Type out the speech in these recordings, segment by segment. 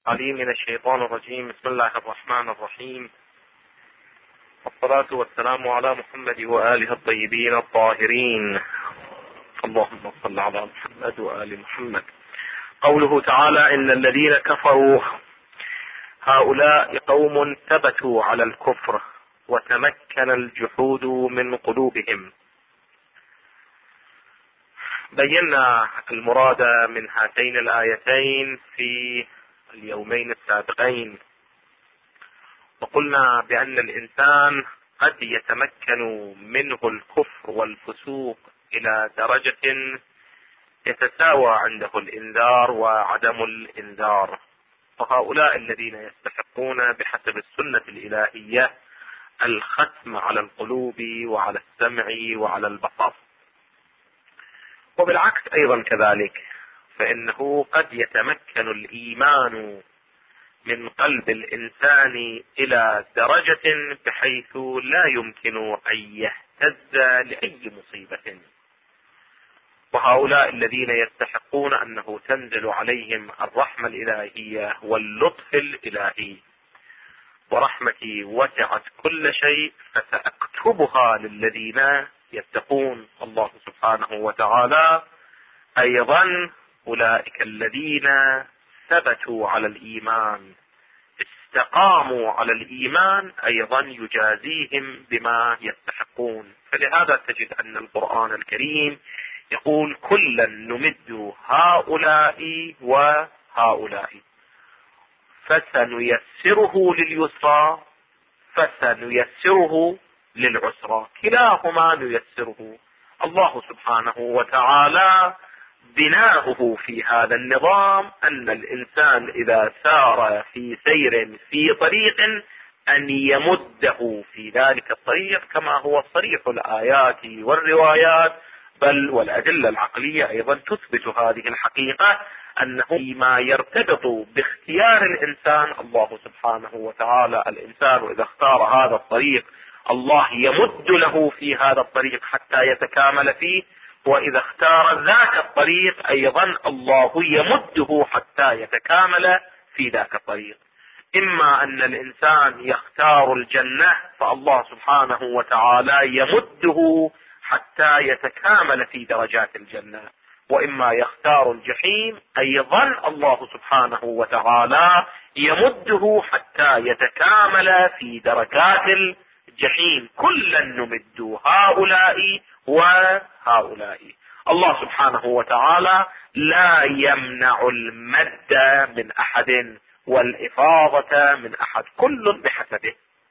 عليم من الشيطان الرجيم. بسم الله الرحمن الرحيم، والصلاة والسلام على محمد وآله الطيبين الطاهرين. اللهم صل على محمد وآل محمد. قوله تعالى: إن الذين كفروا هؤلاء قوم ثبتوا على الكفر وتمكن الجحود من قلوبهم. بينا المراد من هاتين الآيتين في اليومين السابقين، وقلنا بأن الإنسان قد يتمكن منه الكفر والفسوق إلى درجة يتساوى عنده الإنذار وعدم الإنذار، وهؤلاء الذين يستحقون بحسب السنة الإلهية الختم على القلوب وعلى السمع وعلى البصر. وبالعكس أيضا كذلك، فإنه قد يتمكن الإيمان من قلب الإنسان إلى درجة بحيث لا يمكن أن يهتز لأي مصيبة. وهؤلاء الذين يستحقون أنه تنزل عليهم الرحمة الإلهية واللطف الإلهي، ورحمتي وسعت كل شيء فسأكتبها للذين يتقون. الله سبحانه وتعالى أيضا أولئك الذين ثبتوا على الإيمان استقاموا على الإيمان أيضا يجازيهم بما يستحقون. فلهذا تجد أن القرآن الكريم يقول: كلا نمد هؤلاء وهؤلاء فسنيسره لليسرى فسنيسره للعسرى، كلاهما نيسره. الله سبحانه وتعالى بناؤه في هذا النظام أن الإنسان إذا سار في سير في طريق أن يمده في ذلك الطريق، كما هو صريح الآيات والروايات بل والأدلة العقلية أيضا تثبت هذه الحقيقة، أنه ما يرتبط باختيار الإنسان الله سبحانه وتعالى. الإنسان إذا اختار هذا الطريق الله يمد له في هذا الطريق حتى يتكامل فيه، وإذا اختار ذاك الطريق أيضا الله يمده حتى يتكامل في ذاك الطريق. إما أن الإنسان يختار الجنة فالله سبحانه وتعالى يمده حتى يتكامل في درجات الجنة، وإما يختار الجحيم أيضا الله سبحانه وتعالى يمده حتى يتكامل في درجات الجحيم. كلا نمد هؤلاء وهؤلاء. الله سبحانه وتعالى لا يمنع المد من أحد والإفاضة من أحد، كل بحسبه.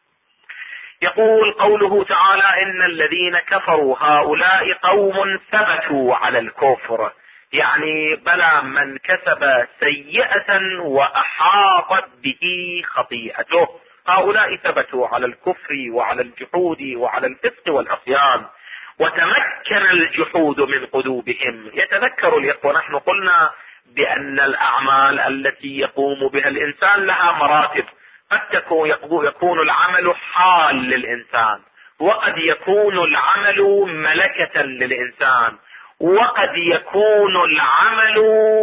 يقول قوله تعالى: إن الذين كفروا هؤلاء قوم ثبتوا على الكفر، يعني بلى من كسب سيئة وأحاطت به خطيئته، هؤلاء ثبتوا على الكفر وعلى الجحود وعلى الفسق والعصيان وتمكن الجحود من قلوبهم. يتذكر الإخوة، نحن قلنا بأن الأعمال التي يقوم بها الإنسان لها مراتب. قد يكون العمل حال للإنسان، وقد يكون العمل ملكة للإنسان، وقد يكون العمل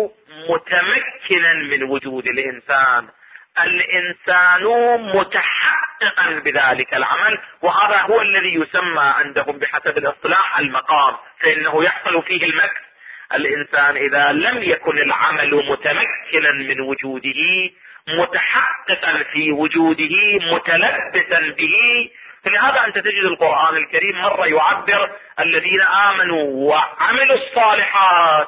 متمكنا من وجود الإنسان. الإنسان متحققا بذلك العمل، وهذا هو الذي يسمى عندهم بحسب الاصطلاح المقام، فإنه يحصل فيه المكس. الإنسان إذا لم يكن العمل متمكنا من وجوده متحققا في وجوده متلبسا به، فلهذا أنت تجد القرآن الكريم مرة يعبر الذين آمنوا وعملوا الصالحات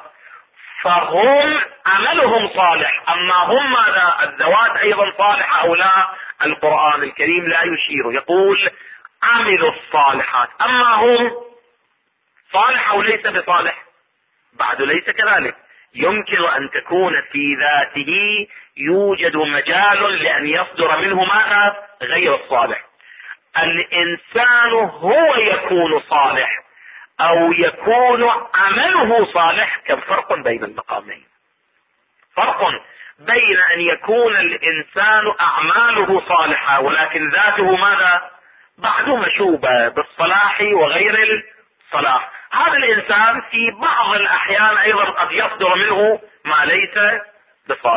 فهم عملهم صالح، أما هم ماذا؟ الذوات أيضا صالحة أو لا؟ القرآن الكريم لا يشير، يقول عملوا الصالحات، أما هم صالح أو ليس بصالح؟ بعد ليس كذلك. يمكن أن تكون في ذاته يوجد مجال لأن يصدر منه ماذا؟ غير الصالح. الإنسان هو يكون صالح أو يكون عمله صالح. كم فرق بين المقامين؟ فرق بين أن يكون الإنسان أعماله صالحة ولكن ذاته ماذا؟ بعد مشوبة بالصلاح وغير الصلاح. هذا الإنسان في بعض الأحيان أيضا قد يصدر منه ما ليس بصالح.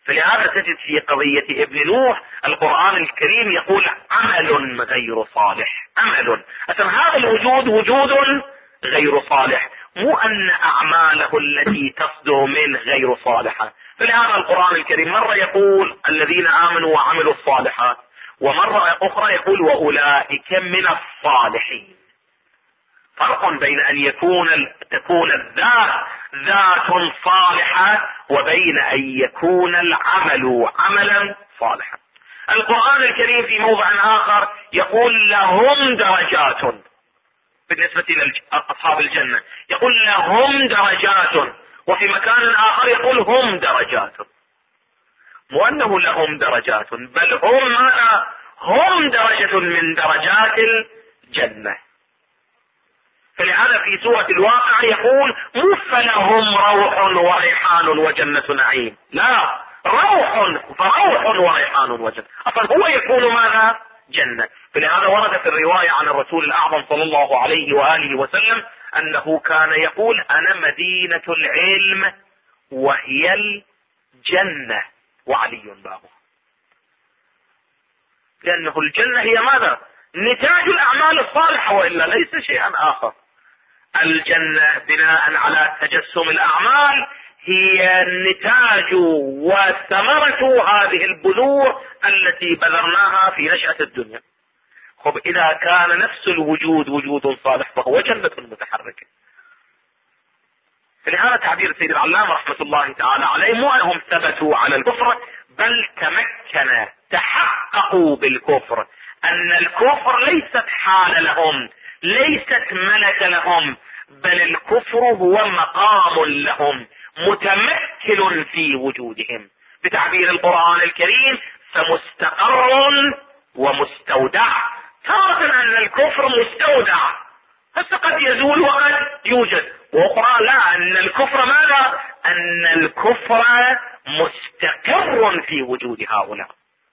فلهذا تجد في قضية ابن نوح القرآن الكريم يقول عمل غير صالح. عمل، أصلا هذا الوجود وجود غير صالح، مو أن أعماله التي تصدر منه غير صالحة. فلهذا القرآن الكريم مرة يقول الذين آمنوا وعملوا الصالحات، ومرة أخرى يقول وأولئك من الصالحين. فرق بين أن تكون الذات ذات صالحة وبين أن يكون العمل عملا صالحا. القرآن الكريم في موضع آخر يقول لهم درجات، بالنسبة لأصحاب الجنة يقول لهم درجات، وفي مكان آخر يقول هم درجات. مو أنه لهم درجات، بل هم درجة من درجات الجنة. فلهذا في سورة الواقع يقول مو فلهم روح وريحان وجنة نعيم، لا، فروح وريحان وجنة، أصلا هو يكون ماذا؟ جنة. فلهذا ورد في الرواية عن الرسول الأعظم صلى الله عليه وآله وسلم أنه كان يقول أنا مدينة العلم وهي الجنة وعلي بابها. لأنه الجنة هي ماذا؟ نتاج الأعمال الصالحة، وإلا ليس شيئا آخر. الجنة بناء على تجسم الأعمال هي النتاج وثمرة هذه البذور التي بذرناها في نشأة الدنيا. خب إذا كان نفس الوجود وجود صالح فهو جنة متحركة. لهذا تعبير سيد العلامة رحمة الله تعالى عليه مو أنهم ثبتوا على الكفر، بل تحققوا بالكفر، أن الكفر ليست حال لهم، ليست ملك لهم، بل الكفر هو مقام لهم متمكن في وجودهم. بتعبير القرآن الكريم فمستقر ومستودع. تارة أن الكفر مستودع هسه قد يزول وقد يوجد، وأخرى لا، أن الكفر ماذا؟ أن الكفر مستقر في وجود هؤلاء.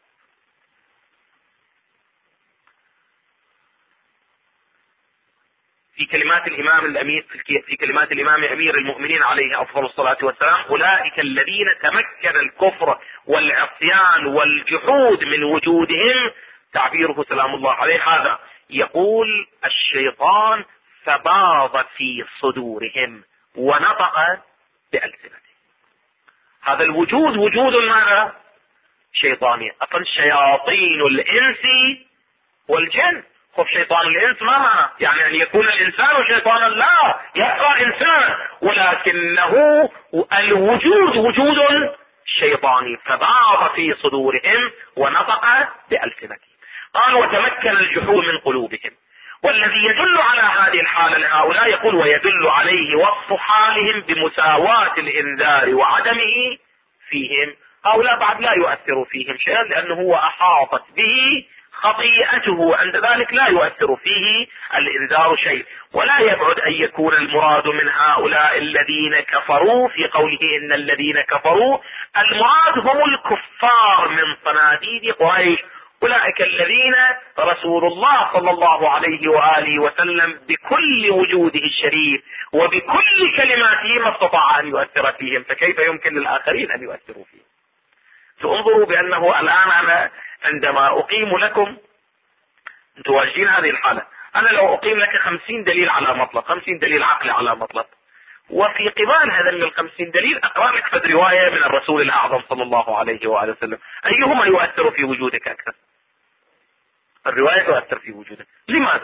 في كلمات الإمام الأمير، في كلمات الإمام أمير المؤمنين عليه أفضل الصلاة والسلام، أولئك الذين تمكن الكفر والعصيان والجحود من وجودهم، تعبيره سلام الله عليه هذا، يقول الشيطان فباض في صدورهم ونطق بألسنتهم. هذا الوجود وجود ماذا؟ شيطاني. أصلا شياطين الإنس والجن. خب شيطان الإنس ما معنى؟ يعني أن يكون الإنسان شيطانا؟ لا، يبقى إنسان، ولكنه الوجود وجود شيطاني. فباض في صدورهم ونطق بألسنتهم. قال وتمكن الجحود من قلوبهم. والذي يدل على هذه الحالة لهؤلاء يقول ويدل عليه وصف حالهم بمساواة الإنذار وعدمه فيهم. هؤلاء بعد لا يؤثر فيهم شيئا، لأنه هو أحاطت به خطيئته، عند ذلك لا يؤثر فيه الإنذار شيء. ولا يبعد أن يكون المراد من هؤلاء الذين كفروا في قوله إن الذين كفروا، المراد هم الكفار من صناديد قريش، أولئك الذين رسول الله صلى الله عليه وآله وسلم بكل وجوده الشريف وبكل كلماته ما استطاع أن يؤثر فيهم، فكيف يمكن للآخرين أن يؤثروا فيهم؟ فانظروا بأنه الآن أنا عندما أقيم لكم، أنتم واجهين هذه الحالة، أنا لو أقيم لك 50 دليل على مطلب، 50 دليل عقلي على مطلب، وفي قبال هذا من 50 دليل أقرأ لك فد رواية من الرسول الأعظم صلى الله عليه وآله وسلم، أيهما يؤثر في وجودك أكثر؟ الرواية تؤثر في وجودك. لماذا؟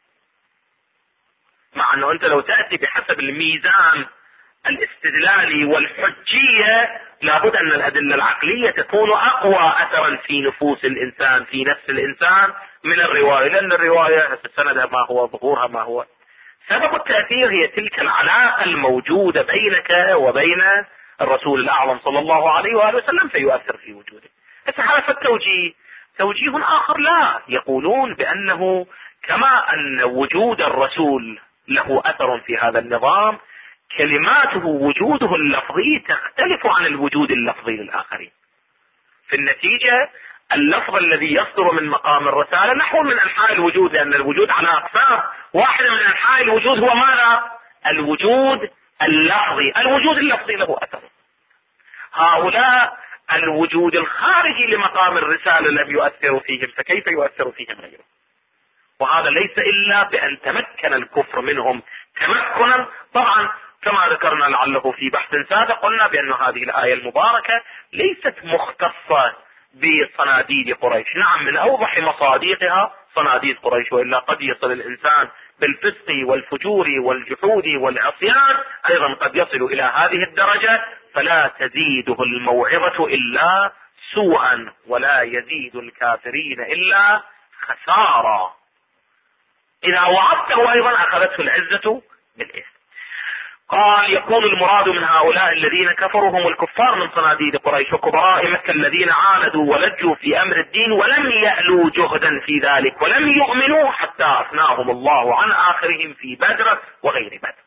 مع أنه أنت لو تأتي بحسب الميزان الاستدلالي والحجية لابد أن الأدلة العقلية تكون أقوى أثرا في نفوس الإنسان، في نفس الإنسان، من الرواية، لأن الرواية سندها ما هو، ظهورها ما هو. سبب التأثير هي تلك العلاقة الموجودة بينك وبين الرسول الأعظم صلى الله عليه وآله وسلم فيؤثر في وجودك. هذا التوجيه توجيه آخر لا، يقولون بأنه كما أن وجود الرسول له أثر في هذا النظام، كلماته وجوده اللفظي تختلف عن الوجود اللفظي للآخرين. في النتيجة اللفظ الذي يصدر من مقام الرسالة نحو من أنحاء الوجود، لأن الوجود على أقسام، واحدة من أنحاء الوجود هو ماذا؟ الوجود اللفظي. الوجود اللفظي له أثر. هؤلاء الوجود الخارجي لمقام الرسالة لم يؤثر فيهم، فكيف يؤثر فيهم غيره؟ وهذا ليس إلا بأن تمكن الكفر منهم تمكنا. طبعا كما ذكرنا لعله في بحث سابق قلنا بأن هذه الآية المباركة ليست مختصة بصناديد قريش. نعم من أوضح مصادقها صناديد قريش، وإلا قد يصل الإنسان بالفسق والفجور والجحود والعصيان أيضا قد يصل إلى هذه الدرجة، فلا تزيده الموعظة إلا سوءا ولا يزيد الكافرين إلا خسارة. إذا وعدته أيضا أخذته العزة بالإثم. قال يكون المراد من هؤلاء الذين كفروا هم الكفار من صناديد قريش وكبراء مكة الذين عاندوا ولجوا في أمر الدين ولم يألوا جهدا في ذلك ولم يؤمنوا حتى أثناهم الله عن آخرهم في بدر وغير بدر.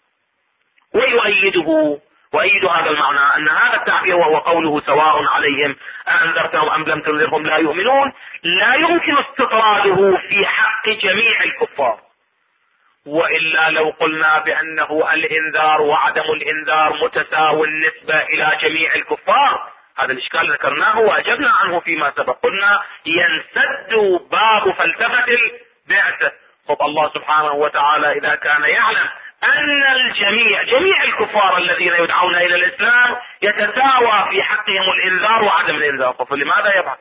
ويؤيد هذا المعنى أن هذا التعبير وهو قوله سواء عليهم أنذرتهم أم لم تنذرهم لا يؤمنون لا يمكن استطراده في حق جميع الكفار. وإلا لو قلنا بأنه الإنذار وعدم الإنذار متساوي النسبة إلى جميع الكفار، هذا الإشكال ذكرناه وأجبنا عنه فيما سبق. قلنا ينسد باب فلسفة البعثة. خب الله سبحانه وتعالى إذا كان يعلم أن جميع الكفار الذين يدعون إلى الإسلام يتساوى في حقهم الإنذار وعدم الإنذار، فلماذا يبعث؟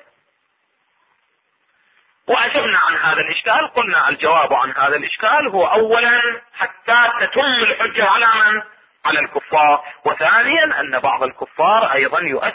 وأجبنا عن هذا الإشكال. قلنا الجواب عن هذا الإشكال هو أولا حتى تتم الحجة على من؟ على الكفار، وثانيا أن بعض الكفار أيضا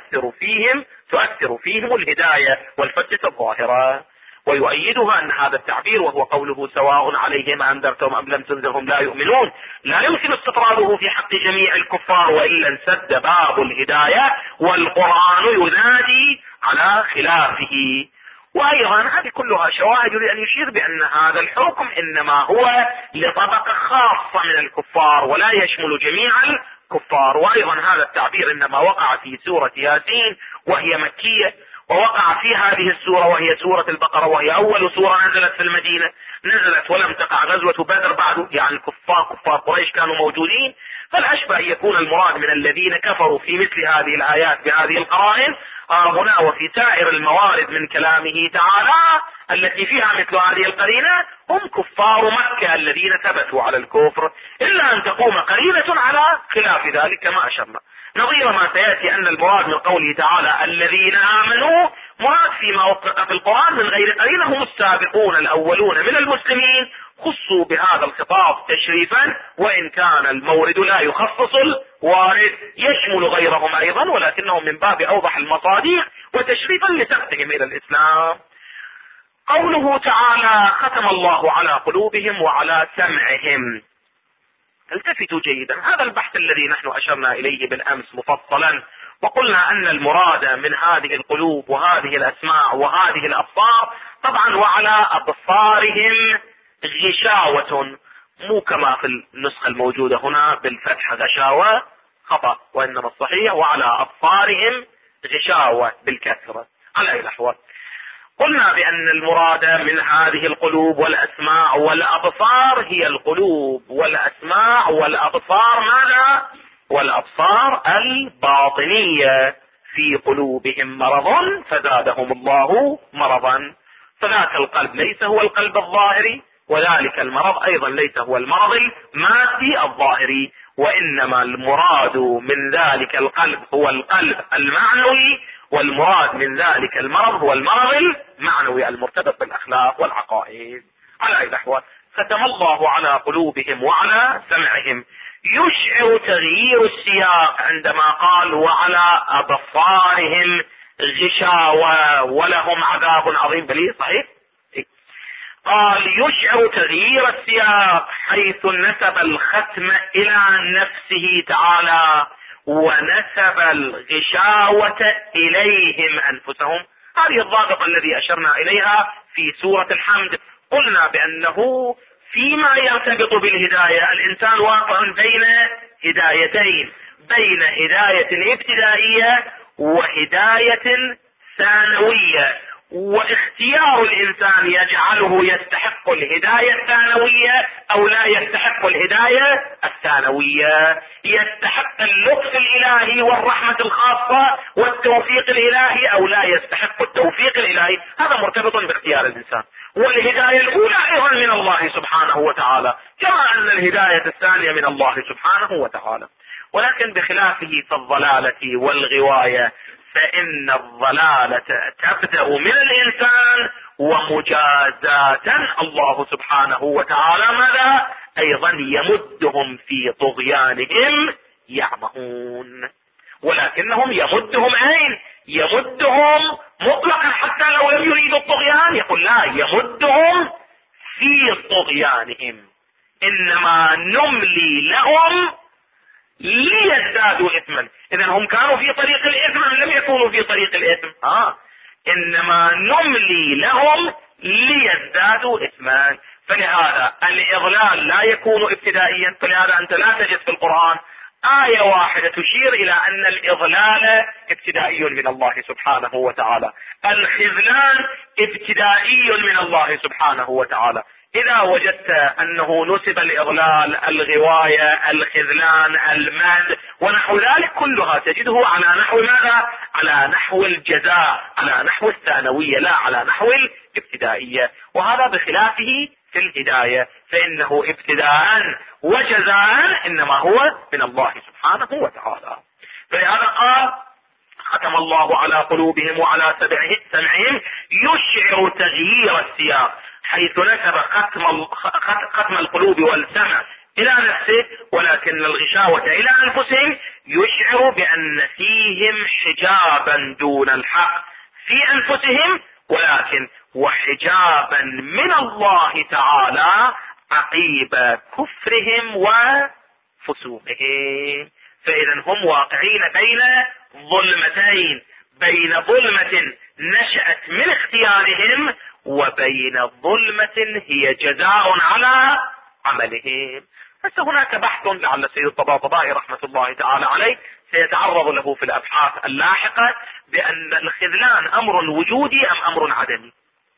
تؤثر فيهم الهداية والفتة الظاهرة. ويؤيدها أن هذا التعبير وهو قوله سواء عليهم أنذرتهم أم لم تنذرهم لا يؤمنون لا يمكن استطراده في حق جميع الكفار، وإلا انسد باب الهداية والقرآن ينادي على خلافه. وأيضا هذه كلها شواهد يريد أن يشير بأن هذا الحكم إنما هو لطبقة خاصة من الكفار ولا يشمل جميع الكفار. وأيضا هذا التعبير إنما وقع في سورة ياسين وهي مكية، ووقع في هذه السورة وهي سورة البقرة وهي أول سورة نزلت في المدينة، نزلت ولم تقع غزوة بدر بعد، يعني كفار قريش كانوا موجودين. فالأشبه يكون المراد من الذين كفروا في مثل هذه الآيات بهذه القرائن هنا وفي سائر الموارد من كلامه تعالى التي فيها مثل هذه القرينة هم كفار مكة الذين ثبتوا على الكفر، إلا أن تقوم قرينة على خلاف ذلك كما أشرنا. نظير ما سيأتي أن المراد من قوله تعالى الذين آمنوا مراد فيما وقع في القرآن من غير قرينة هم السابقون الأولون من المسلمين، خصوا بهذا الخطاب تشريفا، وإن كان المورد لا يخصص الوارد يشمل غيرهم أيضا، ولكنهم من باب أوضح المصادق وتشريفا لسبقهم إلى الإسلام. قوله تعالى ختم الله على قلوبهم وعلى سمعهم. التفتوا جيدا، هذا البحث الذي نحن أشرنا إليه بالأمس مفصلا، وقلنا أن المراد من هذه القلوب وهذه الأسماع وهذه الأبصار طبعا وعلى أبصارهم غشاوة، مو كما في النسخة الموجودة هنا بالفتح غشاوة خطأ، وإنما الصحيح وعلى أبصارهم غشاوة بالكسرة. على أي الأحوال قلنا بأن المراد من هذه القلوب والأسماع والأبصار هي القلوب والأسماع والأبصار ماذا؟ والأبصار الباطنية. في قلوبهم مرض فزادهم الله مرضا، فذاك القلب ليس هو القلب الظاهري، وذلك المرض أيضا ليس هو المرض المادي الظاهري، وإنما المراد من ذلك القلب هو القلب المعنوي، والمراد من ذلك المرض هو المرض المعنوي المرتبط بالأخلاق والعقائد. على أي الأحوال ختم الله على قلوبهم وعلى سمعهم. يشعر تغيير السياق عندما قال وعلى أبصارهم غشاوة ولهم عذاب عظيم، بل صحيح قال يشعر تغيير السياق حيث نسب الختم إلى نفسه تعالى ونسب الغشاوة إليهم أنفسهم. هذه الضابط الذي أشرنا إليها في سورة الحمد. قلنا بأنه فيما يرتبط بالهداية الإنسان واقع بين هدايتين، بين هداية ابتدائية وهداية ثانوية، واختيار الانسان يجعله يستحق الهداية الثانوية او لا يستحق الهداية الثانوية، يستحق اللطف الالهي والرحمة الخاصة والتوفيق الالهي او لا يستحق التوفيق الالهي. هذا مرتبط باختيار الانسان. والهداية الاولى ايضا من الله سبحانه وتعالى، كما ان الهداية الثانية من الله سبحانه وتعالى. ولكن بخلافه في الضلالة والغواية، فإن الضلالة تبدأ من الإنسان، ومجازاة الله سبحانه وتعالى ماذا؟ أيضا يمدهم في طغيانهم يعمهون. ولكنهم يمدهم أين؟ يمدهم مطلقا حتى لو لم يريدوا الطغيان، يقول لا، يمدهم في طغيانهم، إنما نملي لهم ليزدادوا اثما. اذا هم كانوا في طريق الاثم ام لم يكونوا في طريق الاثم؟ انما نملي لهم ليزدادوا اثما. فلهذا الاضلال لا يكون ابتدائيا، فلهذا انت لا تجد في القرآن آية واحدة تشير الى ان الاضلال ابتدائي من الله سبحانه وتعالى. الخذلان ابتدائي من الله سبحانه وتعالى. اذا وجدت انه نسب الاضلال، الغواية، الخذلان، المد ونحو ذلك كلها تجده على نحو ماذا؟ على نحو الجزاء، على نحو الثانوية، لا على نحو الابتدائية. وهذا بخلافه في الهداية، فانه ابتداء وجزاء انما هو من الله سبحانه وتعالى. فلهذا قال ختم الله على قلوبهم وعلى سمعهم يشعر تغيير السياق، حيث نسب ختم القلوب والسمع الى نفسه، ولكن الغشاوة الى انفسهم، يشعر بان فيهم حجابا دون الحق في انفسهم، ولكن وحجابا من الله تعالى عقيب كفرهم وفسوقهم. فاذا هم واقعين بين ظلمتين، بين ظلمة نشأت من اختيارهم، وبين ظلمة هي جزاء على عملهم. بس هناك بحث لعل السيد الطباطبائي رحمة الله تعالى عليه سيتعرض له في الابحاث اللاحقة، بان الخذلان امر وجودي ام امر عدمي.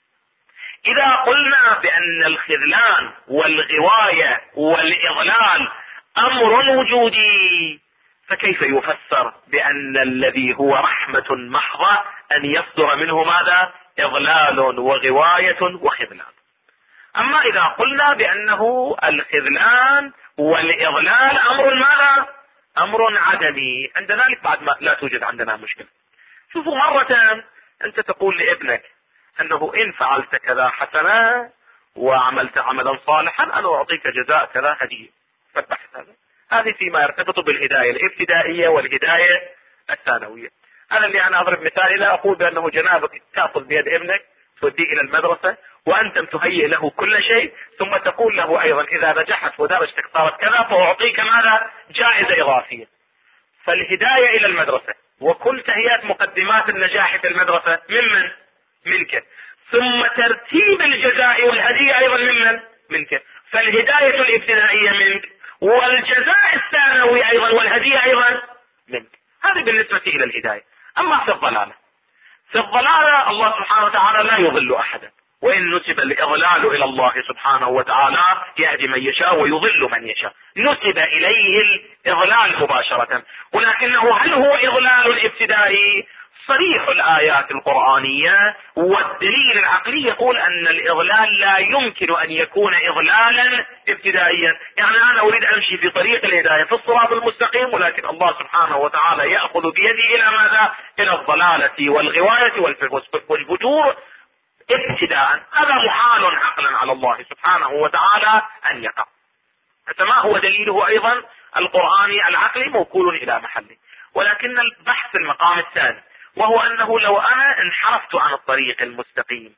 اذا قلنا بان الخذلان والغواية والاضلال امر وجودي، فكيف يفسر بان الذي هو رحمة محضة ان يصدر منه ماذا؟ اضلال وغواية وخذلان. اما اذا قلنا بانه الخذلان والاضلال امر ماذا؟ امر عدمي، عند ذلك بعد ما لا توجد عندنا مشكلة. شوفوا، مرة انت تقول لابنك انه ان فعلت كذا حسنة وعملت عملا صالحا انا اعطيك جزاء كذا هدية، فالبحث هذه فيما يرتبط بالهداية الابتدائية والهداية الثانوية. انا اللي انا اضرب مثال، اذا اقول بانه جنابك تأخذ بيد ابنك توديه الى المدرسة وانتم تهيئ له كل شيء، ثم تقول له ايضا اذا نجحت ودرجتك صارت كذا فاعطيك ماذا؟ جائزة اضافية. فالهداية الى المدرسة وكل تهيئة مقدمات النجاح في المدرسة ممن؟ منك. ثم ترتيب الجزاء والهدية ايضا ممن؟ منك. فالهداية الابتدائية منك، والجزاء الثانوي ايضا والهدية ايضا منك. هذه بالنسبة الى الهداية. اما في الضلالة، في الضلالة الله سبحانه وتعالى لا يضل احدا، وان نسب الاضلال الى الله سبحانه وتعالى يهدي من يشاء ويضل من يشاء، نسب اليه الاضلال مباشرة. ولكنه هل هو اضلال ابتدائي؟ صريح الآيات القرآنية والدليل العقلي يقول أن الإضلال لا يمكن أن يكون إضلالا ابتدائيا. يعني أنا أريد أمشي في طريق الهداية في الصراط المستقيم، ولكن الله سبحانه وتعالى يأخذ بيدي إلى ماذا؟ إلى الضلالة والغواية والفجور ابتداء. هذا محال عقلا على الله سبحانه وتعالى أن يقع. ما هو دليله أيضا القرآني العقلي موكول إلى محله. ولكن البحث المقام الثاني، وهو انه لو انا انحرفت عن الطريق المستقيم،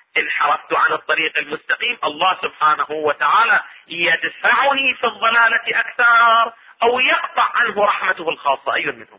الله سبحانه وتعالى يدفعني في الضلالة اكثر او يقطع عنه رحمته الخاصة، اي منهم؟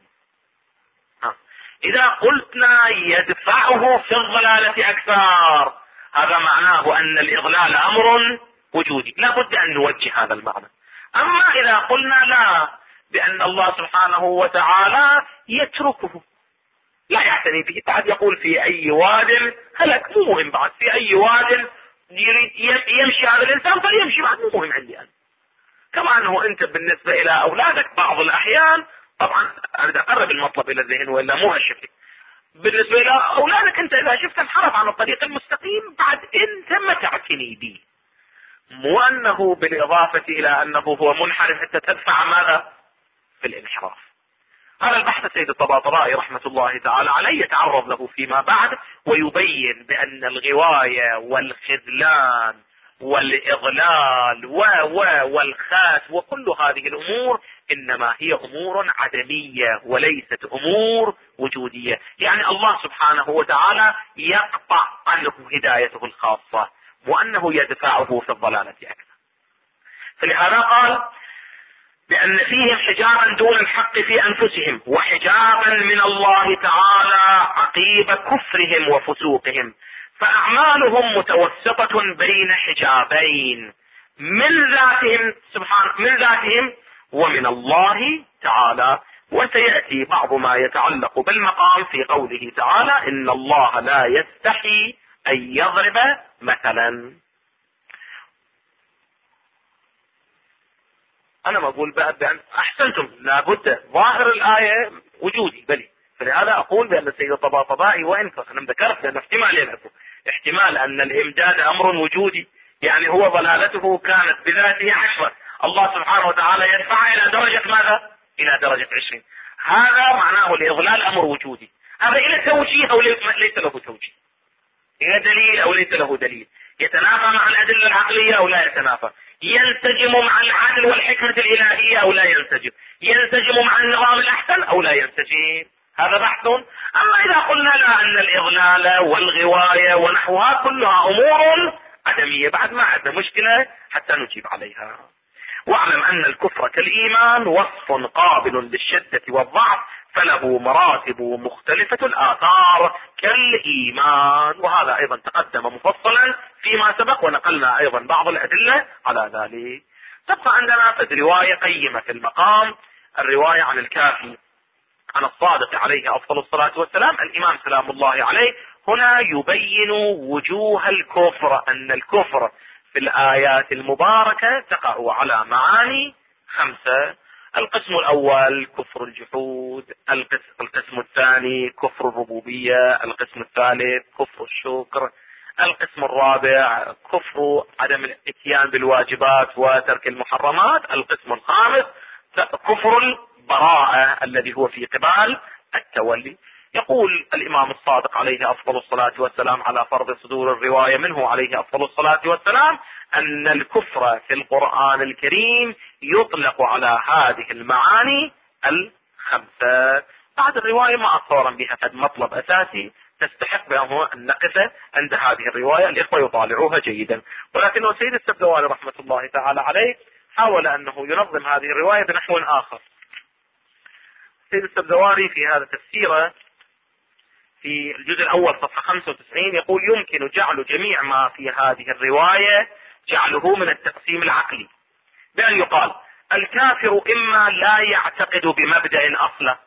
اذا قلتنا يدفعه في الضلالة اكثر، هذا معناه ان الاضلال امر وجودي، لا بد ان نوجه هذا المعنى. اما اذا قلنا لا، بان الله سبحانه وتعالى يتركه لا يعتني به، بعد يقول في اي واد هلك، مو مهم بعد في اي واد يريد يمشي هذا الانسان فليمشي، بعد مو مهم عندي انا. كما انه انت بالنسبة الى اولادك بعض الاحيان، طبعا انا اقرب المطلب الى الذهن والا مو هالشكل، بالنسبة الى اولادك انت اذا شفت انحرف عن الطريق المستقيم بعد انت ما تعتني به، مو انه بالاضافة الى انه هو منحرف انت تدفع ماذا في الانحراف. هذا البحث السيد الطباطبائي رحمة الله تعالى عليه يتعرض له فيما بعد، ويبين بأن الغواية والخذلان والإضلال والخاس وكل هذه الأمور إنما هي أمور عدمية وليست أمور وجودية. يعني الله سبحانه وتعالى يقطع عنه هدايته الخاصة وأنه يدفعه في الضلالة أكثر. فلهذا قال بأن فيهم حجارا دون الحق في أنفسهم وحجابا من الله تعالى عقيب كفرهم وفسوقهم، فأعمالهم متوسطة بين حجابين من ذاتهم من ذاتهم ومن الله تعالى. وسيأتي بعض ما يتعلق بالمقام في قوله تعالى إن الله لا يستحي أن يضرب مثلا. انا ما اقول بأن احسنتم، لابد ظاهر الآية وجودي بلي، فلهذا اقول بأن السيد الطباطبائي وان انا ذكرت بأن احتمالين اكو، احتمال ان الامداد امر وجودي، يعني هو ضلالته كانت بذاته 10، الله سبحانه وتعالى يدفعها الى درجة ماذا؟ الى درجة 20، هذا معناه الاضلال امر وجودي. هذا الى توجيه او ليس له توجيه، الى دليل او ليس له دليل، يتنافى مع الادلة العقلية او لا يتنافى، ينسجم مع العدل والحكمة الالهية او لا ينسجم، ينسجم مع النظام الاحسن او لا ينسجم، هذا بحث. اما اذا قلنا لا ان الاضلال والغواية ونحوها كلها امور عدمية بعد ما عندنا مشكلة حتى نجيب عليها. واعلم ان الكفر كالايمان وصف قابل للشدة والضعف، فله مراتب مختلفة الآثار كالإيمان، وهذا أيضا تقدم مفصلا فيما سبق ونقلنا أيضا بعض الأدلة على ذلك. تبقى عندنا رواية قيمة في المقام، الرواية عن الكافي عن الصادق عليه أفضل الصلاة والسلام الإمام سلام الله عليه، هنا يبين وجوه الكفر، أن الكفر في الآيات المباركة تقع على معاني 5. القسم الاول كفر الجحود، القسم الثاني كفر الربوبية، القسم الثالث كفر الشكر، القسم الرابع كفر عدم الاتيان بالواجبات وترك المحرمات، القسم الخامس كفر البراءة الذي هو في قبال التولي. يقول الامام الصادق عليه افضل الصلاة والسلام على فرض صدور الرواية منه عليه افضل الصلاة والسلام ان الكفر في القرآن الكريم يطلق على هذه المعاني 5. بعد الرواية ما اتصورا بها قد مطلب اساسي تستحق بأنه ان نقف عند هذه الرواية، الاخوة يطالعوها جيدا. ولكن السيد السبزواري رحمة الله تعالى عليه حاول انه ينظم هذه الرواية بنحو اخر. السيد السبزواري في هذا تفسيره في الجزء الاول صفحة 95 يقول يمكن جعل جميع ما في هذه الرواية جعله من التقسيم العقلي، بأن يقال الكافر اما لا يعتقد بمبدأ اصلا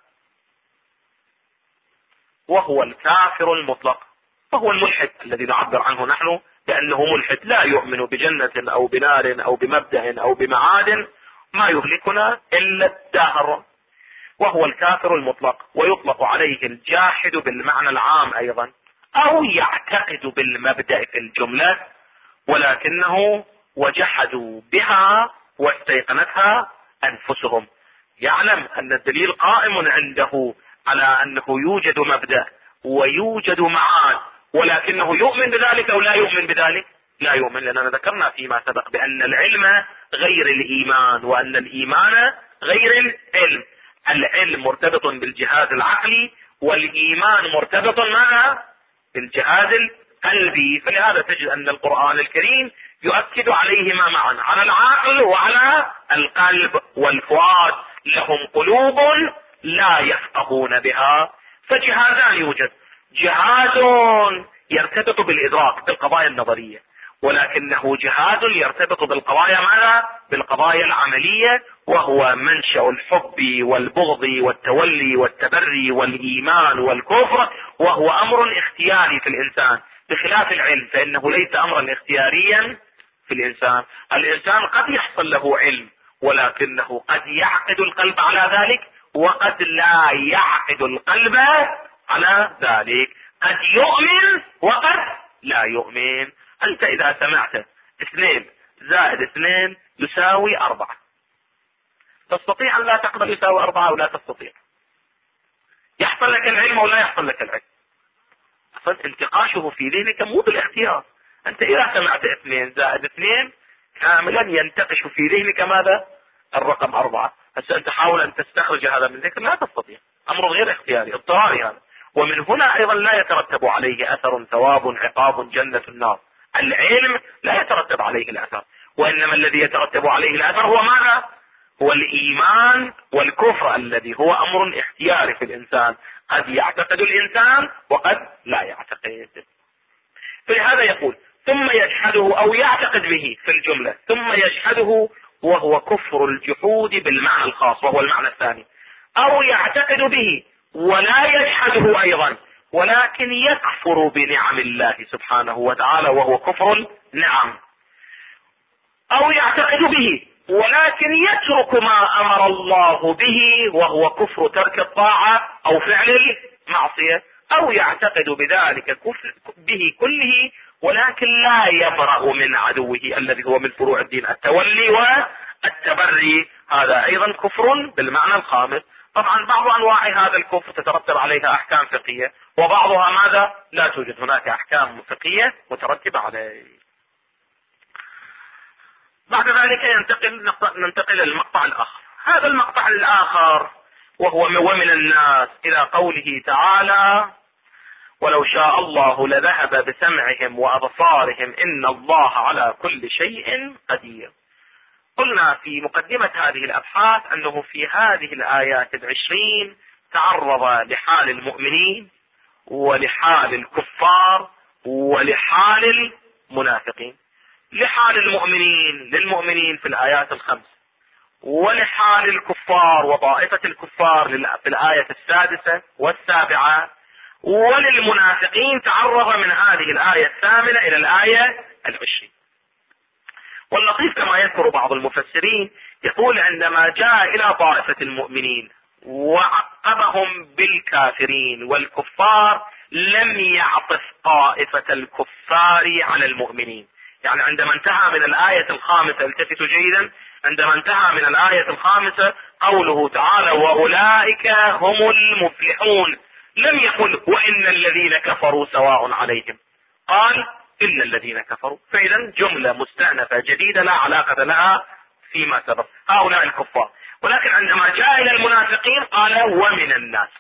وهو الكافر المطلق، فهو الملحد الذي نعبر عنه نحن بأنه ملحد لا يؤمن بجنة او بنار او بمبدأ او بمعاد، ما يهلكنا الا الدهر، وهو الكافر المطلق. ويطلق عليه الجاحد بالمعنى العام ايضا، او يعتقد بالمبدأ في الجملة ولكنه وجحدوا بها واستيقنتها انفسهم، يعلم ان الدليل قائم عنده على انه يوجد مبدأ ويوجد معاد، ولكنه يؤمن بذلك او لا يؤمن بذلك، لا يؤمن، لاننا ذكرنا فيما سبق بان العلم غير الايمان وان الايمان غير العلم، العلم مرتبط بالجهاز العقلي والايمان مرتبط معه بالجهاز القلبي. فلهذا تجد ان القرآن الكريم يؤكد عليهما معا، على العقل وعلى القلب والفؤاد، لهم قلوب لا يفقهون بها. فجهازان يوجد، جهاز يرتبط بالادراك بالقضايا النظرية، ولكنه جهاز يرتبط بالقضايا ماذا؟ بالقضايا العملية، وهو منشأ الحب والبغض والتولي والتبري والإيمان والكفر، وهو أمر اختياري في الإنسان، بخلاف العلم فإنه ليس أمرا اختياريا في الإنسان. الإنسان قد يحصل له علم، ولكنه قد يعقد القلب على ذلك وقد لا يعقد القلب على ذلك، قد يؤمن وقد لا يؤمن. أنت إذا سمعت 2 زائد 2 يساوي 4، تستطيع أن لا تقبل يساوي 4 أو لا تستطيع؟ يحصل لك العلم أو لا يحصل لك العلم؟ أصلا انتقاشه في ذهنك مو بالاختيار. أنت إذا سمعت 2 زائد 2 كاملا ينتقش في ذهنك ماذا؟ الرقم 4. هسه أنت حاول أن تستخرج هذا من ذهنك، لا تستطيع، أمر غير اختياري، اضطراري هذا. ومن هنا أيضا لا يترتب عليه أثر، ثواب، عقاب، جنة، النار. العلم لا يترتب عليه الأثر، وإنما الذي يترتب عليه الأثر هو ماذا؟ هو الإيمان والكفر الذي هو أمر اختياري في الإنسان، قد يعتقد الإنسان وقد لا يعتقد. فلهذا يقول ثم يجحده أو يعتقد به في الجملة، ثم يجحده وهو كفر الجحود بالمعنى الخاص وهو المعنى الثاني، أو يعتقد به ولا يجحده أيضا ولكن يكفر بنعم الله سبحانه وتعالى وهو كفر النعم، أو يعتقد به ولكن يترك ما أمر الله به وهو كفر ترك الطاعة أو فعل المعصية، أو يعتقد بذلك به كله ولكن لا يبرأ من عدوه الذي هو من فروع الدين التولي والتبري، هذا أيضا كفر بالمعنى الخامس. طبعا بعض أنواع هذا الكفر تترتب عليها أحكام فقهية، وبعضها ماذا؟ لا توجد هناك أحكام فقهية مترتبة عليه. بعد ذلك ننتقل للمقطع الآخر. هذا المقطع الآخر وهو ومن الناس إلى قوله تعالى ولو شاء الله لذهب بسمعهم وأبصارهم إن الله على كل شيء قدير. قلنا في مقدمة هذه الأبحاث أنه في هذه الآيات 20 تعرض لحال المؤمنين ولحال الكفار ولحال المنافقين. لحال المؤمنين للمؤمنين في الآيات 5، ولحال الكفار وطائفة الكفار في الآية 6 و7، وللمنافقين تعرض من هذه الآية 8 إلى الآية 20. واللطيف كما يذكر بعض المفسرين يقول عندما جاء إلى طائفة المؤمنين وعقبهم بالكافرين والكفار لم يعطف طائفة الكفار على المؤمنين. يعني عندما انتهى من الآية 5، التفتوا جيدا، عندما انتهى من الآية 5 قوله تعالى وأولئك هم المفلحون، لم يقل وإن الذين كفروا سواء عليهم، قال إلا الذين كفروا. فإذا جملة مستأنفة جديدة لا علاقة لها فيما سبق، هؤلاء الكفار. ولكن عندما جاء إلى المنافقين قال ومن الناس.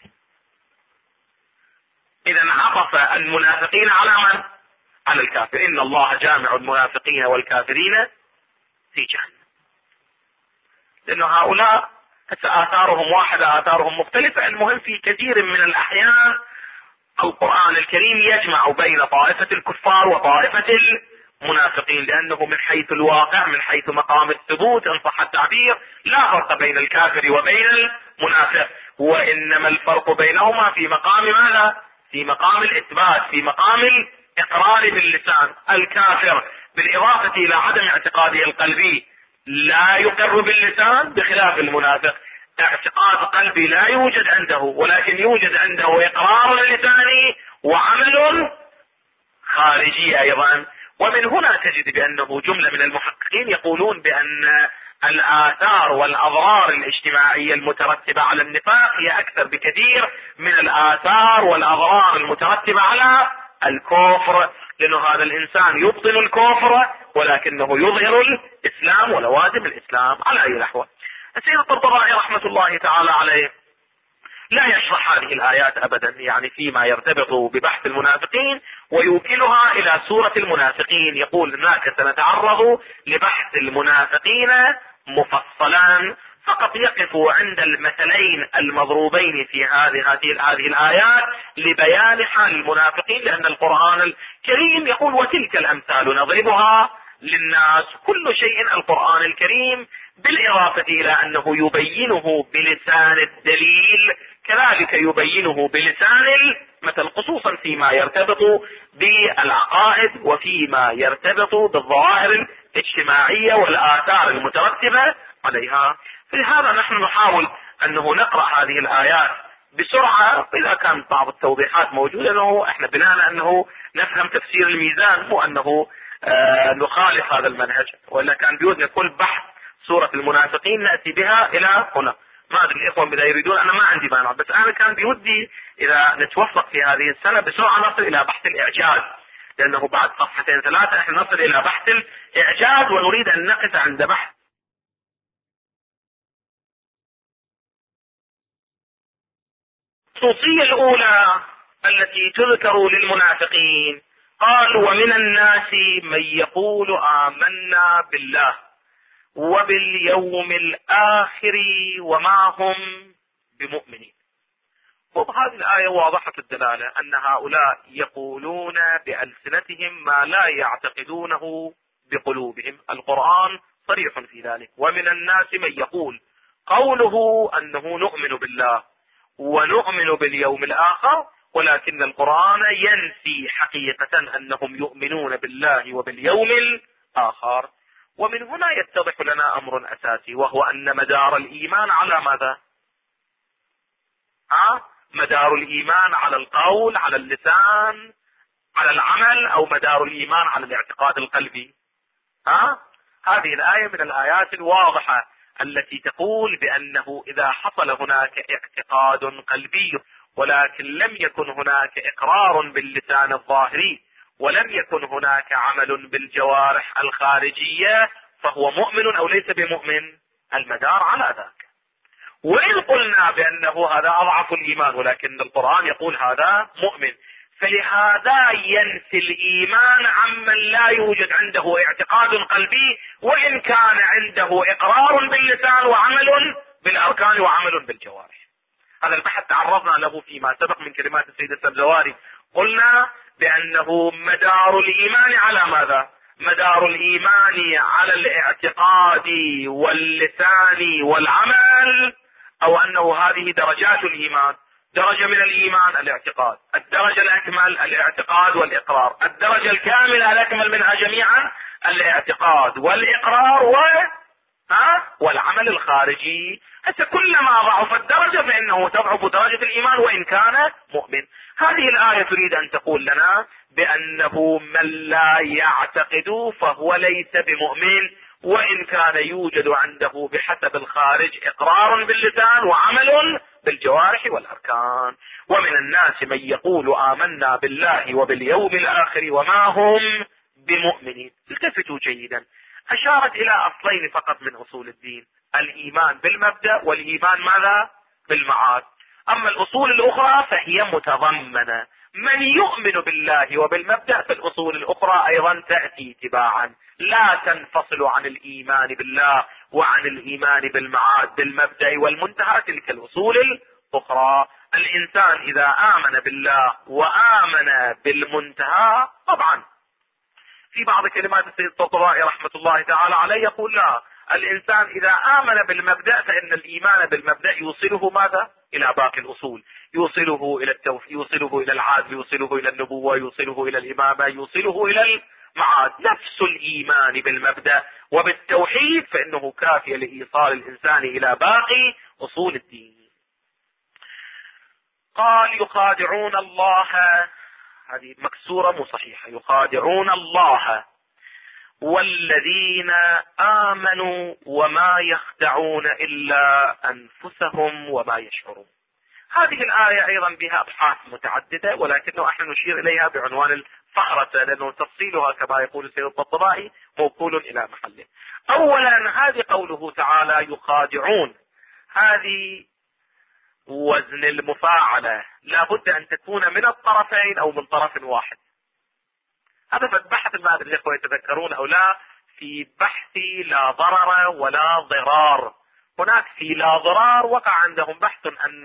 إذا عطف المنافقين على من؟ على الكافر. إن الله جامع المنافقين والكافرين في جهنم. لأن هؤلاء آثارهم واحدة، آثارهم مختلفة. المهم في كثير من الأحيان القرآن الكريم يجمع بين طائفة الكفار وطائفة المنافقين، لأنه من حيث الواقع، من حيث مقام الثبوت إن صح التعبير، لا فرق بين الكافر وبين المنافق، وإنما الفرق بينهما في مقام ماذا؟ في مقام الإثبات، في مقام الإقرار باللسان. الكافر بالإضافة إلى عدم اعتقاده القلبي لا يقر باللسان، بخلاف المنافق اعتقاد قلبي لا يوجد عنده، ولكن يوجد عنده إقرار لساني وعمل خارجي أيضا. ومن هنا تجد بأنه جملة من المحققين يقولون بأن الآثار والأضرار الاجتماعية المترتبة على النفاق هي أكثر بكثير من الآثار والأضرار المترتبة على الكفر، لأنه هذا الإنسان يبطن الكفر ولكنه يظهر الإسلام ولوازم الإسلام. على أي نحو السيد الطبراني رحمة الله تعالى عليه لا يشرح هذه الآيات أبدا، يعني فيما يرتبط ببحث المنافقين، ويوكلها إلى سورة المنافقين. يقول هناك سنتعرض لبحث المنافقين مفصلا، فقط يقف عند المثلين المضروبين في هذه الآيات لبيان حال المنافقين، لأن القرآن الكريم يقول وتلك الأمثال نضربها للناس. كل شيء القرآن الكريم بالإضافة إلى أنه يبينه بلسان الدليل، كذلك يبينه بلسان المثل، خصوصا فيما يرتبط بالعقائد وفيما يرتبط بالظواهر الاجتماعية والآثار المترتبة عليها. فلهذا نحن نحاول أنه نقرأ هذه الآيات بسرعة، إذا كانت بعض التوضيحات موجودة أنه احنا بناء أنه نفهم تفسير الميزان، مو أنه نخالف هذا المنهج، ولا كان بيودنا كل بحث سورة المنافقين نأتي بها إلى هنا. ما أدري الإخوة إذا يريدون، أنا ما عندي مانع، بس أنا كان بودي إذا نتوفق في هذه السنة بسرعة نصل إلى بحث الإعجاز، لأنه بعد صفحتين ثلاثة احنا نصل إلى بحث الإعجاز، ونريد أن نقف عند بحث الخصوصية الأولى التي تذكر للمنافقين. قال: ومن الناس من يقول آمنا بالله وباليوم الآخر وما هم بمؤمنين. وهذه الآية واضحة الدلالة أن هؤلاء يقولون بألسنتهم ما لا يعتقدونه بقلوبهم. القرآن صريح في ذلك: ومن الناس من يقول، قوله أنه نؤمن بالله ونؤمن باليوم الآخر، ولكن القرآن ينفي حقيقة أنهم يؤمنون بالله وباليوم الآخر. ومن هنا يتضح لنا أمر أساسي، وهو أن مدار الإيمان على ماذا؟ مدار الإيمان على القول، على اللسان، على العمل، أو مدار الإيمان على الاعتقاد القلبي؟ هذه الآية من الآيات الواضحة التي تقول بأنه إذا حصل هناك اعتقاد قلبي ولكن لم يكن هناك إقرار باللسان الظاهري، ولم يكن هناك عمل بالجوارح الخارجية، فهو مؤمن أو ليس بمؤمن؟ المدار على ذاك. وإن قلنا بأنه هذا أضعف الإيمان، ولكن القرآن يقول هذا مؤمن، فلهذا ينفي الإيمان عمن لا يوجد عنده اعتقاد قلبي، وإن كان عنده إقرار باللسان وعمل بالأركان وعمل بالجوارح. هذا البحث تعرضنا له فيما سبق من كلمات السيد السبزواري. قلنا بأنه مدار الإيمان على ماذا؟ مدار الإيمان على الاعتقاد واللسان والعمل، أو أنه هذه درجات الإيمان. درجة من الإيمان الاعتقاد، الدرجة الأكمل الاعتقاد والإقرار، الدرجة الكاملة الأكمل منها جميعا الاعتقاد والإقرار والعمل الخارجي. حتى كلما ضعف الدرجة فإنه تضعف درجة الإيمان وإن كان مؤمن. هذه الآية تريد أن تقول لنا بأنه من لا يعتقد فهو ليس بمؤمن، وإن كان يوجد عنده بحسب الخارج إقرار باللسان وعمل بالجوارح والأركان. ومن الناس من يقول آمنا بالله وباليوم الآخر وما هم بمؤمنين. التفتوا جيدا، أشارت إلى أصلين فقط من أصول الدين: الإيمان بالمبدأ والإيمان ماذا؟ بالمعاد. أما الأصول الأخرى فهي متضمنة. من يؤمن بالله وبالمبدأ في الأصول الأخرى أيضا تأتي تباعا، لا تنفصل عن الإيمان بالله وعن الإيمان بالمعاد بالمبدأ والمنتهى، تلك الأصول الأخرى. الإنسان إذا آمن بالله وآمن بالمنتهى، طبعا في بعض كلمات السيد الطبراني رحمة الله تعالى عليه يقول لا، الإنسان إذا آمن بالمبدأ فإن الإيمان بالمبدأ يوصله ماذا؟ إلى باقي الأصول، يوصله إلى التوفيق، يوصله إلى العدل، يوصله إلى النبوة، يوصله إلى الإمامة، يوصله إلى المعاد. نفس الإيمان بالمبدأ وبالتوحيد فإنه كافي لإيصال الإنسان إلى باقي أصول الدين. قال: يخادعون الله، هذه مكسورة مو صحيحة، يخادعون الله والذين آمنوا وما يخدعون إلا أنفسهم وما يشعرون. هذه الآية أيضا بها أبحاث متعددة، ولكنه احنا نشير إليها بعنوان الفقرة، لأنه تفصيلها كما يقول السيد الطبراني موكول إلى محله. أولا، هذه قوله تعالى يخادعون، هذه وزن المفاعلة لا بد أن تكون من الطرفين أو من طرف واحد. هذا في البحث، ما أدري الإخوة يتذكرون أو لا، في بحث لا ضرر ولا ضرار. هناك في لا ضرار وقع عندهم بحث أن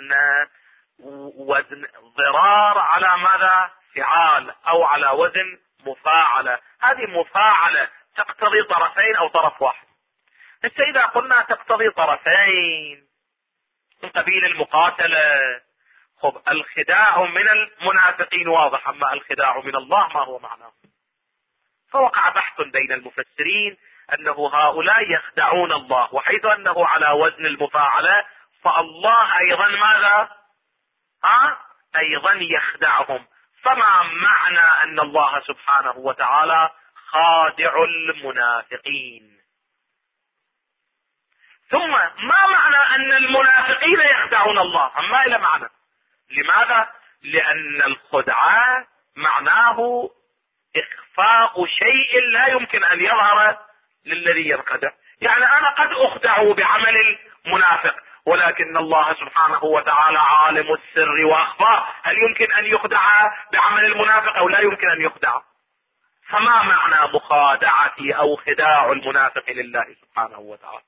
وزن ضرار على ماذا؟ فعال، أو على وزن مفاعلة. هذه مفاعلة تقتضي طرفين أو طرف واحد. هسه اذا قلنا تقتضي طرفين من قبيل المقاتلة، خب الخداع من المنافقين واضح، اما الخداع من الله ما هو معناه؟ فوقع بحث بين المفسرين انه هؤلاء يخدعون الله، وحيث انه على وزن المفاعلة فالله ايضا ماذا؟ ايضا يخدعهم. فما معنى ان الله سبحانه وتعالى خادع المنافقين؟ ثم ما معنى ان المنافقين يخدعون الله؟ ما له معنى. لماذا؟ لان الخدعة معناه اخفاء شيء لا يمكن ان يظهر للذي ينخدع. يعني انا قد اخدع بعمل المنافق، ولكن الله سبحانه وتعالى عالم السر واخفاه، هل يمكن ان يخدع بعمل المنافق او لا يمكن ان يخدع؟ فما معنى مخادعتي او خداع المنافق لله سبحانه وتعالى؟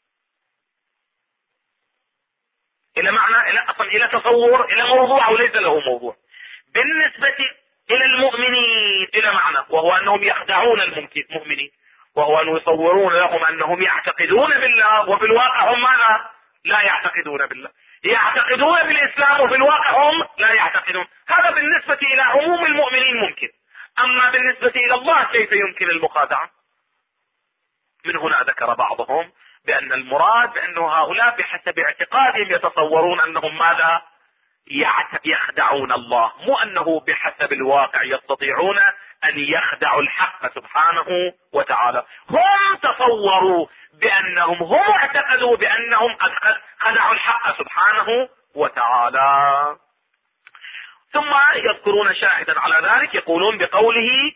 الى معنى، الى اصلا، الى تصور، الى موضوع او ليس له موضوع. بالنسبة الى المؤمنين الى معنى، وهو انهم يخدعون المؤمنين، وهو ان يصورون لهم انهم يعتقدون بالله وفي الواقع هم ماذا؟ لا يعتقدون بالله. يعتقدون بالاسلام وفي الواقع هم لا يعتقدون. هذا بالنسبة الى عموم المؤمنين ممكن، اما بالنسبة الى الله كيف يمكن المخادعة؟ من هنا ذكر بعضهم بان المراد بانه هؤلاء بحسب اعتقادهم يتصورون انهم ماذا؟ يخدعون الله، مو انه بحسب الواقع يستطيعون ان يخدعوا الحق سبحانه وتعالى. هم تصوروا بانهم، هم اعتقدوا بانهم قد خدعوا الحق سبحانه وتعالى. ثم يذكرون شاهدا على ذلك، يقولون بقوله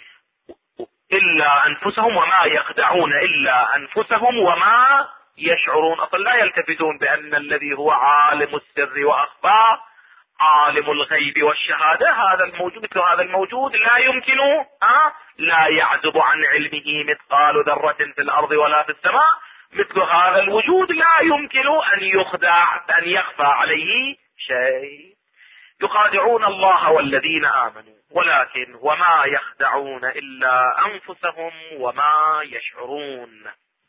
الا انفسهم وما يخدعون الا انفسهم وما يشعرون. اصلا لا يلتفتون بان الذي هو عالم السر واخفى، عالم الغيب والشهادة، هذا الموجود، مثل هذا الموجود لا يمكن لا يعزب عن علمه مثقال ذرة في الارض ولا في السماء، مثل هذا الوجود لا يمكن ان يخدع، ان يخفى عليه شيء. يخادعون الله والذين آمنوا، ولكن وما يخدعون إلا أنفسهم وما يشعرون.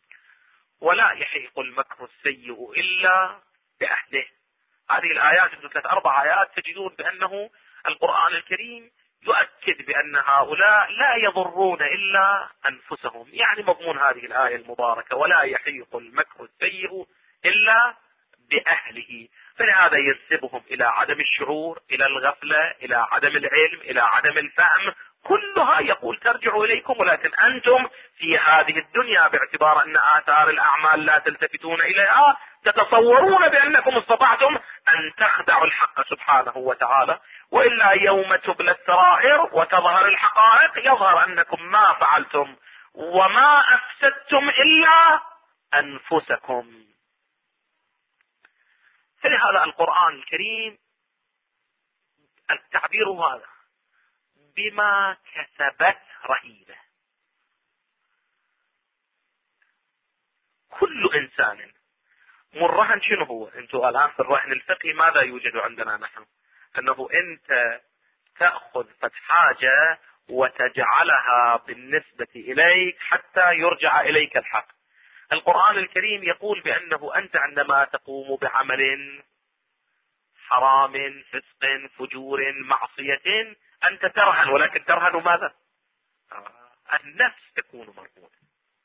ولا يحيق المكر السيء إلا بأهله. هذه الآيات من 3-4 آيات تجدون بأنه القرآن الكريم يؤكد بأن هؤلاء لا يضرون إلا أنفسهم. يعني مضمون هذه الآية المباركة ولا يحيق المكر السيء إلا بأهله، فلهذا ينسبهم إلى عدم الشعور، إلى الغفلة، إلى عدم العلم، إلى عدم الفهم. كلها يقول ترجع إليكم، ولكن أنتم في هذه الدنيا باعتبار أن آثار الأعمال لا تلتفتون إليها تتصورون بأنكم استطعتم أن تخدعوا الحق سبحانه وتعالى. وإلا يوم تبلى السرائر وتظهر الحقائق يظهر أنكم ما فعلتم وما أفسدتم إلا أنفسكم. فلهذا القرآن الكريم التعبير هذا بما كسبت رهينة. كل إنسان مرهن. شنو هو؟ انتم الآن في الرهن الفقهي ماذا يوجد عندنا نحن؟ أنه أنت تأخذ حاجة وتجعلها بالنسبة إليك حتى يرجع إليك الحق. القرآن الكريم يقول بأنه أنت عندما تقوم بعمل حرام، فسق، فجور، معصية، أنت ترهن، ولكن ترهن ماذا؟ النفس تكون مرهونة.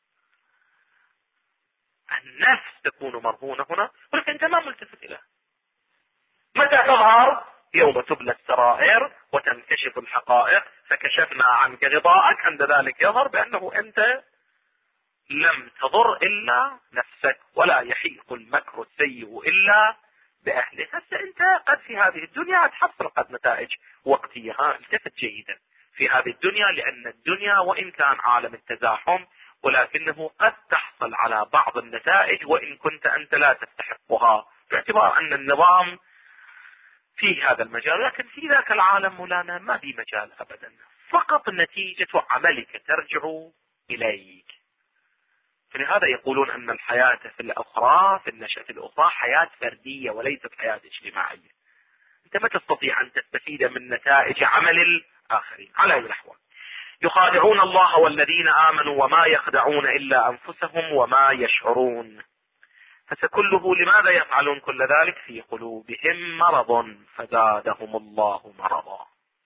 النفس تكون مرهونة هنا، ولكن أنت ما ملتفت إليها. متى تظهر؟ يوم تبلى السرائر وتنكشف الحقائق، فكشفنا عنك غطاءك، عند ذلك يظهر بأنه أنت لم تضر إلا نفسك. ولا يحيق المكر السيء إلا بأهله. هسه أنت قد في هذه الدنيا تحصل قد نتائج وقتية. التفت جيدا في هذه الدنيا، لأن الدنيا وإن كان عالم التزاحم ولكنه قد تحصل على بعض النتائج وإن كنت أنت لا تستحقها، باعتبار أن النظام في هذا المجال. لكن في ذاك العالم مولانا ما في مجال أبدا، فقط نتيجة عملك ترجع إليك. فلهذا يقولون أن الحياة في الأخرى، في النشأة الأخرى، حياة فردية وليست حياة اجتماعية. أنت ما تستطيع أن تستفيد من نتائج عمل الآخرين. على أي الأحوال يخادعون الله والذين آمنوا وما يخدعون إلا أنفسهم وما يشعرون. فكله لماذا يفعلون كل ذلك؟ في قلوبهم مرض فزادهم الله مرضا.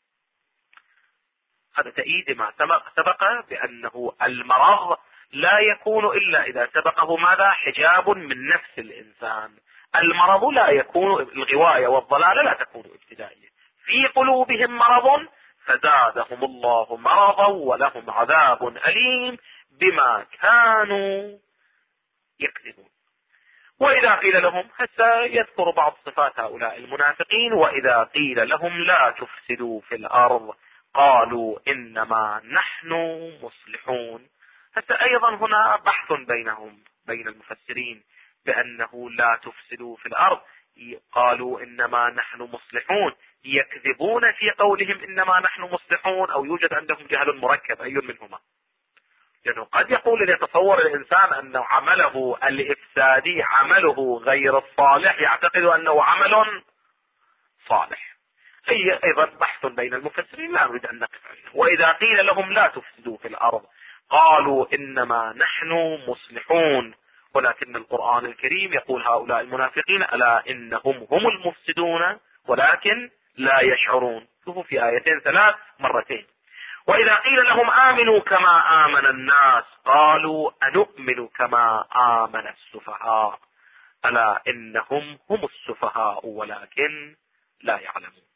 هذا تأييد ما سبق بأنه المرض لا يكون إلا إذا سبقه ماذا؟ حجاب من نفس الإنسان. المرض لا يكون، الغواية والضلالة لا تكون ابتدائية. في قلوبهم مرض فزادهم الله مرضا ولهم عذاب أليم بما كانوا يكذبون. وإذا قيل لهم، حتى يذكر بعض صفات هؤلاء المنافقين، وإذا قيل لهم لا تفسدوا في الأرض قالوا إنما نحن مصلحون. حتى أيضا هنا بحث بين المفسرين بأنه لا تفسدوا في الأرض، قالوا إنما نحن مصلحون، يكذبون في قولهم إنما نحن مصلحون، أو يوجد عندهم جهل مركب، أي منهما؟ لأنه قد يقول يتصور الإنسان أن عمله الإفسادي عمله غير الصالح يعتقد أنه عمل صالح. هي أيضا بحث بين المفسرين لا نريد أن نقف عنه. وإذا قيل لهم لا تفسدوا في الأرض قالوا إنما نحن مصلحون، ولكن القرآن الكريم يقول هؤلاء المنافقين ألا إنهم هم المفسدون ولكن لا يشعرون. شوفوا في آيتين ثلاث مرتين. وإذا قيل لهم آمنوا كما آمن الناس قالوا أنؤمن كما آمن السفهاء ألا إنهم هم السفهاء ولكن لا يعلمون.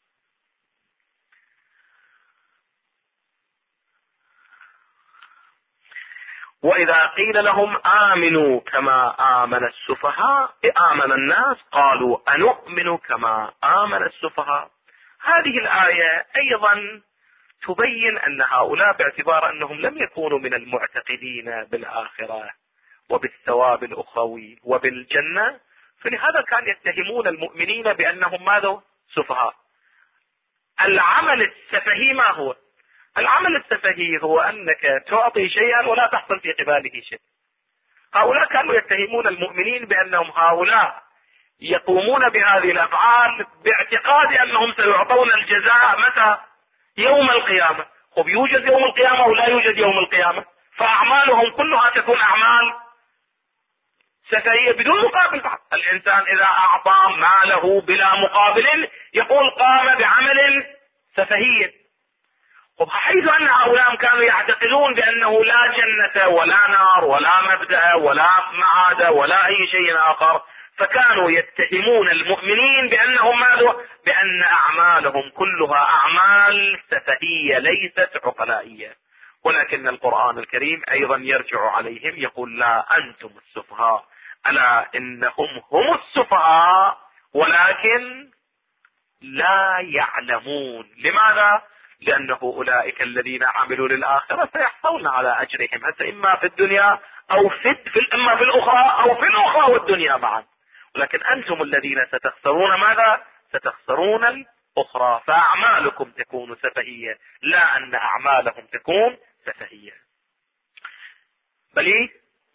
وإذا قيل لهم آمنوا كما آمن السفهاء آمن الناس قالوا أنؤمن كما آمن السفهاء. هذه الآية أيضا تبين أن هؤلاء باعتبار أنهم لم يكونوا من المعتقدين بالآخرة وبالثواب الأخروي وبالجنة، فلهذا كان يتهمون المؤمنين بأنهم ماذا؟ سفهاء. العمل السفهي ما هو؟ العمل السفهي هو أنك تعطي شيئا ولا تحصل في قباله شيء. هؤلاء كانوا يتهمون المؤمنين بأنهم هؤلاء يقومون بهذه الأفعال باعتقاد أنهم سيعطون الجزاء متى؟ يوم القيامة. خب يوجد يوم القيامة ولا يوجد يوم القيامة؟ فأعمالهم كلها تكون أعمال سفهية بدون مقابل بعد. الإنسان إذا أعطى ماله بلا مقابل يقول قام بعمل سفهي. حيث أن هؤلاء كانوا يعتقدون بأنه لا جنة ولا نار ولا مبدأ ولا معاد ولا أي شيء آخر، فكانوا يتهمون المؤمنين بأنهم ماذا؟ بأن أعمالهم كلها أعمال سفهية ليست عقلائية. ولكن القرآن الكريم أيضا يرجع عليهم يقول لا أنتم السفهاء ألا إنهم هم السفهاء ولكن لا يعلمون. لماذا؟ لأنه أولئك الذين عملوا للآخرة سيحصلون على أجرهم، حتى إما في الدنيا أو إما في الأخرى أو في الأخرى والدنيا معا. ولكن أنتم الذين ستخسرون ماذا؟ ستخسرون الأخرى. فأعمالكم تكون سفهية لا أن أعمالهم تكون سفهية. بل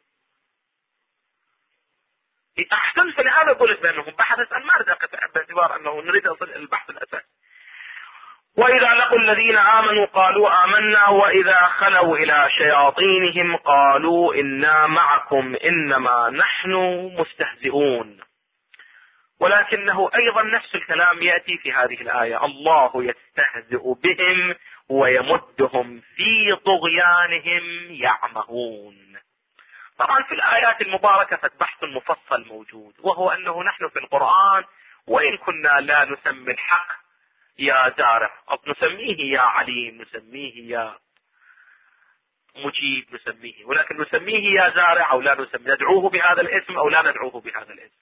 أحسن. فلهذا قلت بأنهم بحث عن ماذا باعتبار أنه نريد أصل البحث الأساسي. وإذا لقوا الذين آمنوا قالوا آمنا وإذا خلوا إلى شياطينهم قالوا إنا معكم إنما نحن مستهزئون. ولكنه أيضا نفس الكلام يأتي في هذه الآية، الله يستهزئ بهم ويمدهم في طغيانهم يعمهون. طبعا في الآيات المباركة بحث مفصل موجود، وهو أنه نحن في القرآن وإن كنا لا نسمي الحق يا زارع، نسميه يا عليم، نسميه يا مجيب، نسميه، ولكن نسميه يا زارع أو لا نسميه، ندعوه بهذا الاسم أو لا ندعوه بهذا الاسم.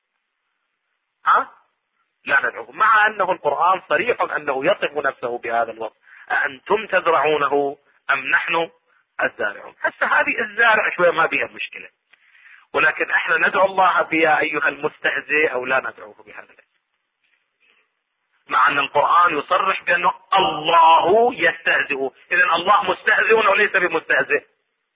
لا ندعوه، مع أنه القرآن صريح أنه يصف نفسه بهذا الوصف، أأنتم تزرعونه أم نحن الزارعون. هسه هذه الزارع شوية ما بها مشكلة، ولكن احنا ندعو الله بيا أيها المستهزئ أو لا ندعوه بهذا الاسم، مع أن القرآن يصرح بأنه الله يستهزئ. إذن الله مستهزئ وليس بمستهزئ،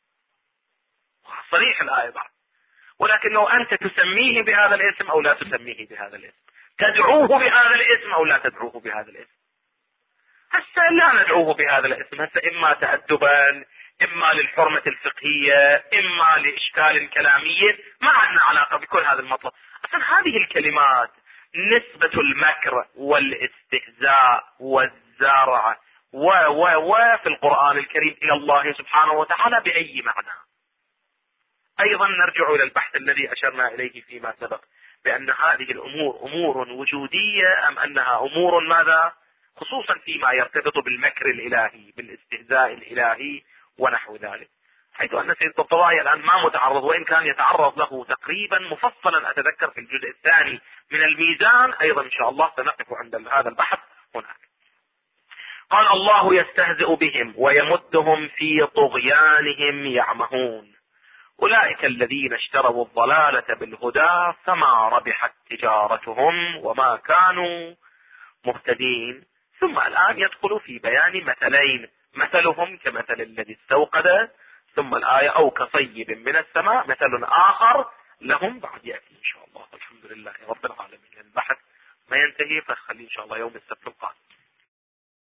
صريح الآية بعد. ولكنه أنت تسميه بهذا الاسم أو لا تسميه بهذا الاسم، تدعوه بهذا الاسم أو لا تدعوه بهذا الاسم. هسه لا ندعوه بهذا الاسم، هسه اما تأدبا، اما للحرمة الفقهية، اما لاشكال كلامية، ما عندنا علاقة بكل هذا المطلب. اصلا هذه الكلمات نسبة المكر والاستهزاء والزرع و في القرآن الكريم الى الله سبحانه وتعالى بأي معنى. ايضا نرجع الى البحث الذي اشرنا اليه فيما سبق، بان هذه الامور امور وجودية ام انها امور ماذا، خصوصا فيما يرتبط بالمكر الالهي بالاستهزاء الالهي ونحو ذلك. حيث ان سيد الطبطبائي الان ما متعرض، وان كان يتعرض له تقريبا مفصلا اتذكر في الجزء الثاني من الميزان، ايضا ان شاء الله سنقف عند هذا البحث هناك. قال الله يستهزئ بهم ويمدهم في طغيانهم يعمهون، أولئك الذين اشتروا الضلالة بالهدى فما ربحت تجارتهم وما كانوا مهتدين. ثم الآن يدخل في بيان مثلين، مثلهم كمثل الذي استوقد، ثم الآية أو كصيب من السماء مثل آخر لهم بعد يأتي إن شاء الله. الحمد لله رب العالمين. البحث ما ينتهي، فخلي إن شاء الله يوم السبت القادم.